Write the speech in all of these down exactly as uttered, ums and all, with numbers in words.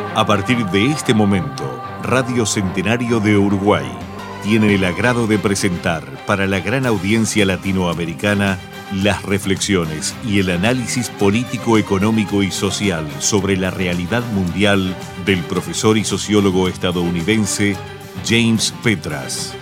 A partir de este momento, Radio Centenario de Uruguay tiene el agrado de presentar para la gran audiencia latinoamericana las reflexiones y el análisis político, económico y social sobre la realidad mundial del profesor y sociólogo estadounidense James Petras.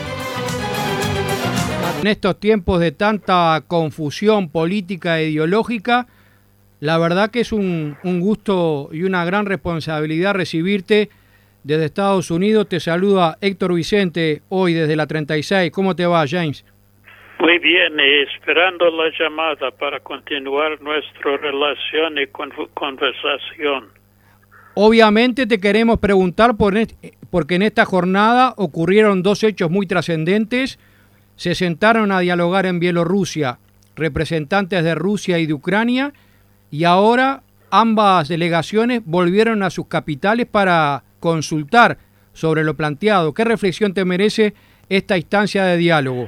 En estos tiempos de tanta confusión política e ideológica, la verdad que es un, un gusto y una gran responsabilidad recibirte desde Estados Unidos. Te saluda Héctor Vicente, hoy desde la treinta y seis. ¿Cómo te va, James? Muy bien, esperando la llamada para continuar nuestra relación y conversación. Obviamente te queremos preguntar por porque en esta jornada ocurrieron dos hechos muy trascendentes. Se sentaron a dialogar en Bielorrusia representantes de Rusia y de Ucrania, y ahora ambas delegaciones volvieron a sus capitales para consultar sobre lo planteado. ¿Qué reflexión te merece esta instancia de diálogo?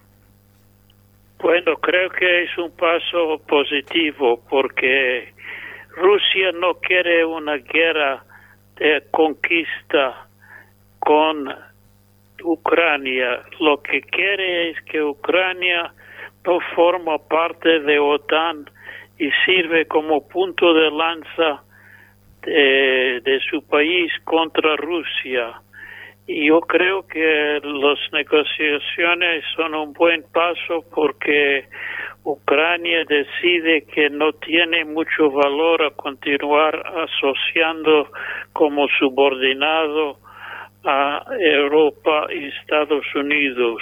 Bueno, creo que es un paso positivo porque Rusia no quiere una guerra de conquista con Ucrania. Lo que quiere es que Ucrania no forma parte de OTAN y sirve como punto de lanza de, de su país contra Rusia. Y yo creo que las negociaciones son un buen paso porque Ucrania decide que no tiene mucho valor a continuar asociando como subordinado a Europa y Estados Unidos.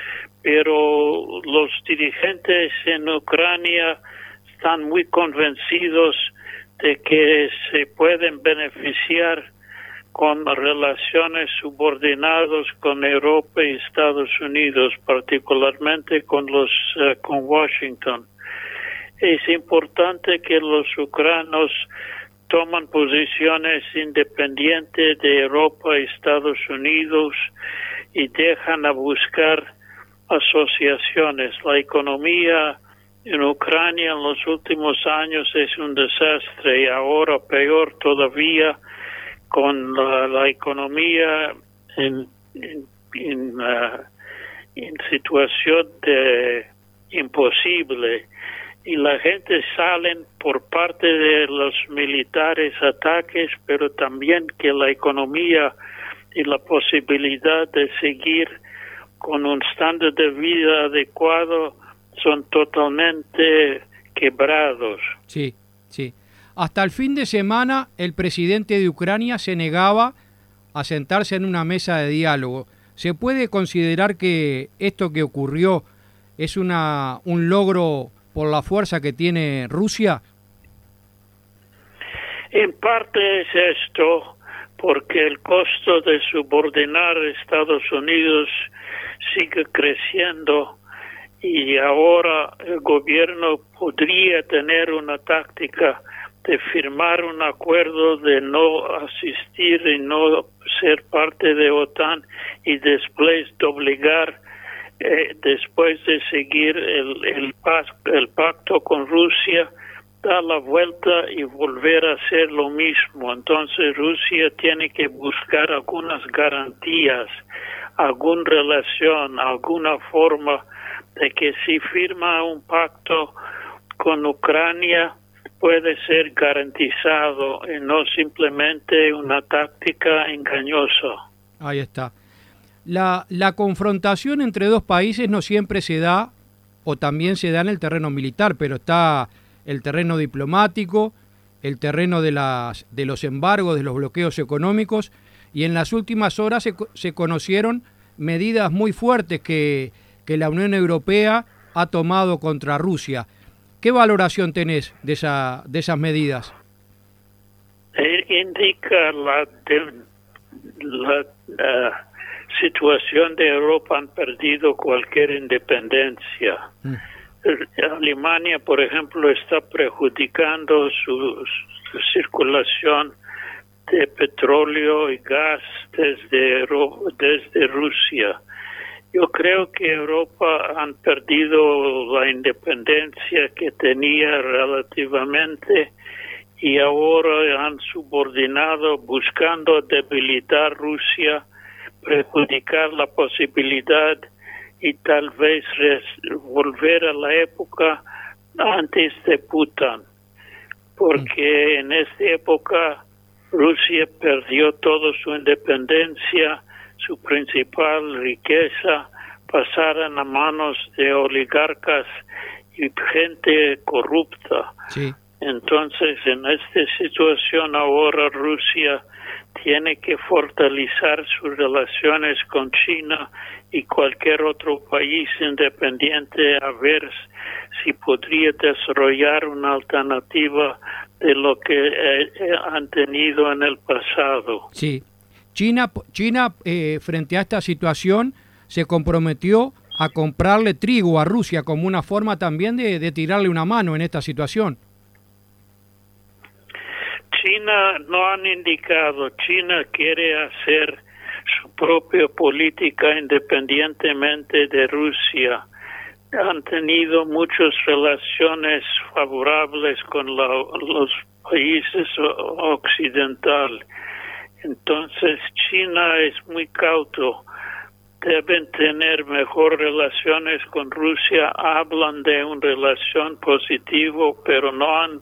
Pero los dirigentes en Ucrania están muy convencidos de que se pueden beneficiar con relaciones subordinadas con Europa y Estados Unidos, particularmente con los uh, con Washington. Es importante que los ucranianos toman posiciones independientes de Europa y Estados Unidos y dejan a buscar asociaciones. La economía en Ucrania en los últimos años es un desastre y ahora peor todavía con la, la economía en, en, en, uh, en situación de imposible. Y la gente salen por parte de los militares ataques, pero también que la economía y la posibilidad de seguir con un estándar de vida adecuado son totalmente quebrados. Sí, sí. Hasta el fin de semana el presidente de Ucrania se negaba a sentarse en una mesa de diálogo. ¿Se puede considerar que esto que ocurrió es una un logro por la fuerza que tiene Rusia? En parte es esto, porque el costo de subordinar a Estados Unidos sigue creciendo y ahora el gobierno podría tener una táctica de firmar un acuerdo de no asistir y no ser parte de OTAN y después de obligar Eh, después de seguir el, el, el pacto con Rusia, dar la vuelta y volver a hacer lo mismo. Entonces Rusia tiene que buscar algunas garantías, alguna relación, alguna forma de que si firma un pacto con Ucrania puede ser garantizado y no simplemente una táctica engañosa. Ahí está. La, la confrontación entre dos países no siempre se da, o también se da en el terreno militar, pero está el terreno diplomático, el terreno de, las, de los embargos, de los bloqueos económicos, y en las últimas horas se, se conocieron medidas muy fuertes que, que la Unión Europea ha tomado contra Rusia. ¿Qué valoración tenés de, esa, de esas medidas? Indica la... De, la uh... situación de Europa han perdido cualquier independencia. Mm. Alemania, por ejemplo, está perjudicando su, su circulación de petróleo y gas desde, desde Rusia. Yo creo que Europa han perdido la independencia que tenía relativamente y ahora han subordinado buscando debilitar Rusia, perjudicar la posibilidad y tal vez volver a la época antes de Putin, porque en esta época Rusia perdió toda su independencia, su principal riqueza pasaron a manos de oligarcas y gente corrupta. Sí. Entonces, en esta situación ahora Rusia tiene que fortalecer sus relaciones con China y cualquier otro país independiente a ver si podría desarrollar una alternativa de lo que eh, han tenido en el pasado. Sí. China, China eh, frente a esta situación se comprometió a comprarle trigo a Rusia como una forma también de, de tirarle una mano en esta situación. China no han indicado, China quiere hacer su propia política independientemente de Rusia. Han tenido muchas relaciones favorables con la, los países occidentales. Entonces China es muy cauto. Deben tener mejor relaciones con Rusia. Hablan de una relación positiva, pero no han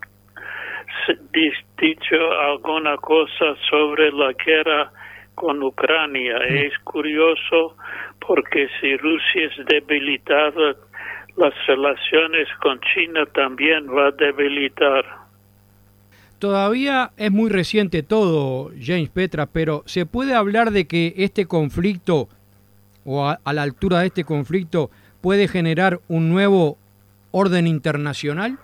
dicho alguna cosa sobre la guerra con Ucrania. Mm. Es curioso porque si Rusia es debilitada, las relaciones con China también va a debilitar. Todavía es muy reciente todo, James Petra, pero ¿se puede hablar de que este conflicto, o a, a la altura de este conflicto, puede generar un nuevo orden internacional?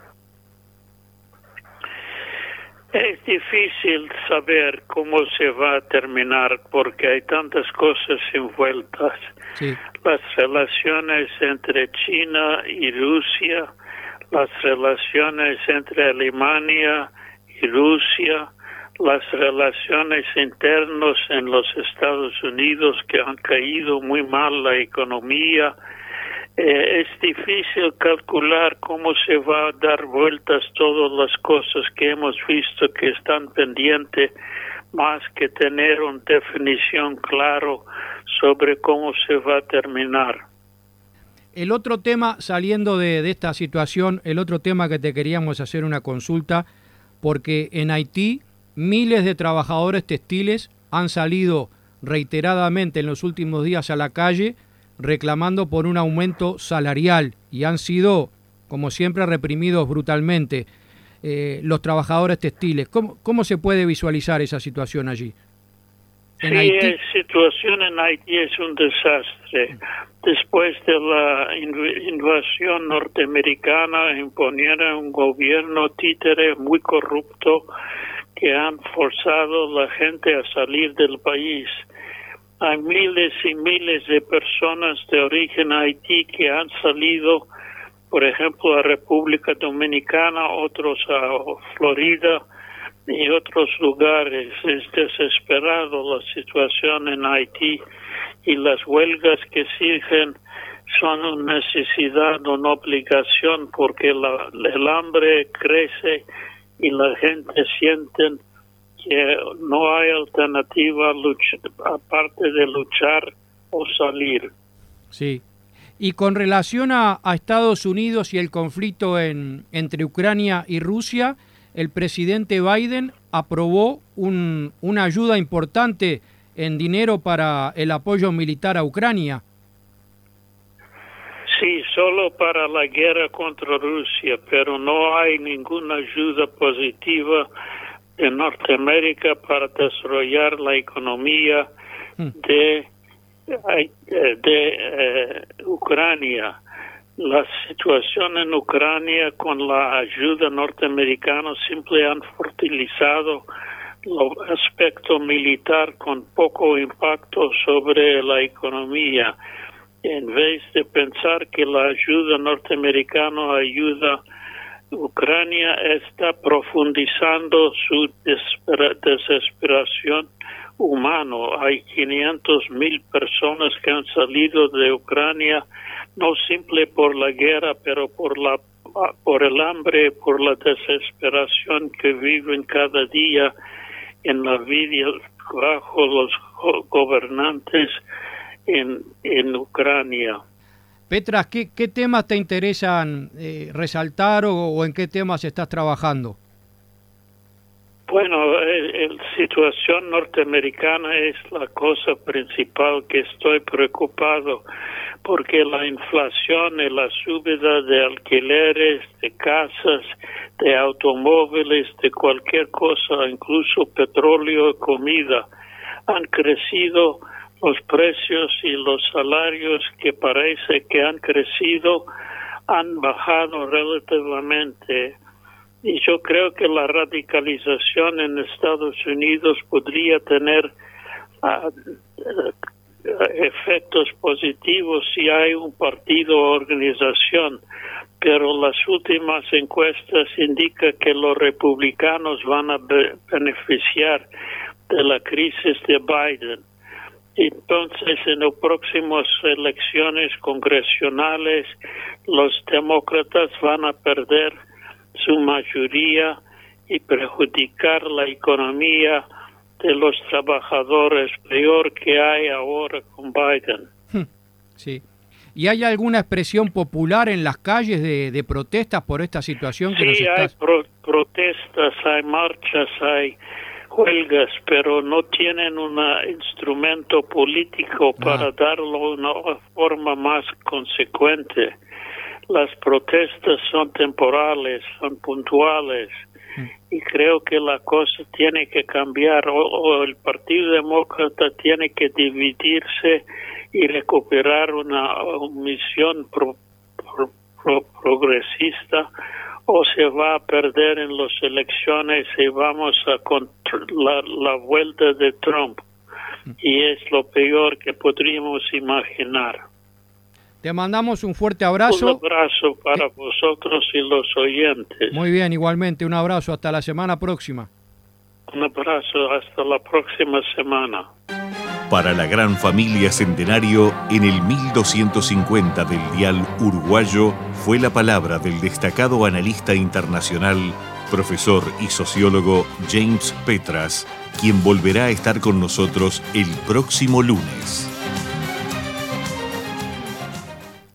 Es difícil saber cómo se va a terminar porque hay tantas cosas envueltas. Sí. Las relaciones entre China y Rusia, las relaciones entre Alemania y Rusia, las relaciones internas en los Estados Unidos que han caído muy mal la economía. Eh, es difícil calcular cómo se va a dar vueltas todas las cosas que hemos visto que están pendientes, más que tener una definición clara sobre cómo se va a terminar. El otro tema, saliendo de, de esta situación, el otro tema que te queríamos hacer una consulta, porque en Haití miles de trabajadores textiles han salido reiteradamente en los últimos días a la calle reclamando por un aumento salarial y han sido, como siempre, reprimidos brutalmente eh, los trabajadores textiles. ¿Cómo, ¿Cómo se puede visualizar esa situación allí? Sí, la situación en Haití es un desastre. Después de la invasión norteamericana imponieron un gobierno títere muy corrupto que han forzado a la gente a salir del país. Hay miles y miles de personas de origen haití que han salido, por ejemplo, a República Dominicana, otros a Florida y otros lugares. Es desesperado la situación en Haití y las huelgas que siguen son una necesidad, una obligación, porque la, el hambre crece y la gente siente que no hay alternativa lucha, aparte de luchar o salir. Sí. Y con relación a, a Estados Unidos y el conflicto en, entre Ucrania y Rusia, el presidente Biden aprobó un, una ayuda importante en dinero para el apoyo militar a Ucrania. Sí, solo para la guerra contra Rusia, pero no hay ninguna ayuda positiva de Norteamérica para desarrollar la economía de, de, de eh, Ucrania. La situación en Ucrania con la ayuda norteamericana siempre han fortalecido el aspecto militar con poco impacto sobre la economía. En vez de pensar que la ayuda norteamericana ayuda Ucrania, está profundizando su desesperación humana. Hay quinientas mil personas que han salido de Ucrania, no simple por la guerra, pero por la por el hambre, por la desesperación que viven cada día en la vida bajo los gobernantes en, en Ucrania. Petras, ¿qué, qué temas te interesan eh, resaltar o, o en qué temas estás trabajando? Bueno, la situación norteamericana es la cosa principal que estoy preocupado, porque la inflación y la subida de alquileres, de casas, de automóviles, de cualquier cosa, incluso petróleo y comida, han crecido los precios y los salarios que parece que han crecido, han bajado relativamente. Y yo creo que la radicalización en Estados Unidos podría tener uh, uh, efectos positivos si hay un partido o organización, pero las últimas encuestas indican que los republicanos van a be- beneficiar de la crisis de Biden. Entonces, en las próximas elecciones congresionales, los demócratas van a perder su mayoría y perjudicar la economía de los trabajadores, peor que hay ahora con Biden. Sí. ¿Y hay alguna expresión popular en las calles de, de protestas por esta situación? Que Sí, nos hay estás... pro- protestas, hay marchas, hay huelgas, pero no tienen un instrumento político para ah. darlo una forma más consecuente. Las protestas son temporales, son puntuales, mm. y creo que la cosa tiene que cambiar, o, o el Partido Demócrata tiene que dividirse y recuperar una, una misión pro, pro, pro, progresista, o se va a perder en las elecciones y vamos a controlar la vuelta de Trump, mm. y es lo peor que podríamos imaginar. Te mandamos un fuerte abrazo. Un abrazo para vosotros y los oyentes. Muy bien, igualmente, un abrazo hasta la semana próxima. Un abrazo hasta la próxima semana. Para la gran familia Centenario, en el mil doscientos cincuenta del dial uruguayo, fue la palabra del destacado analista internacional, profesor y sociólogo James Petras, quien volverá a estar con nosotros el próximo lunes.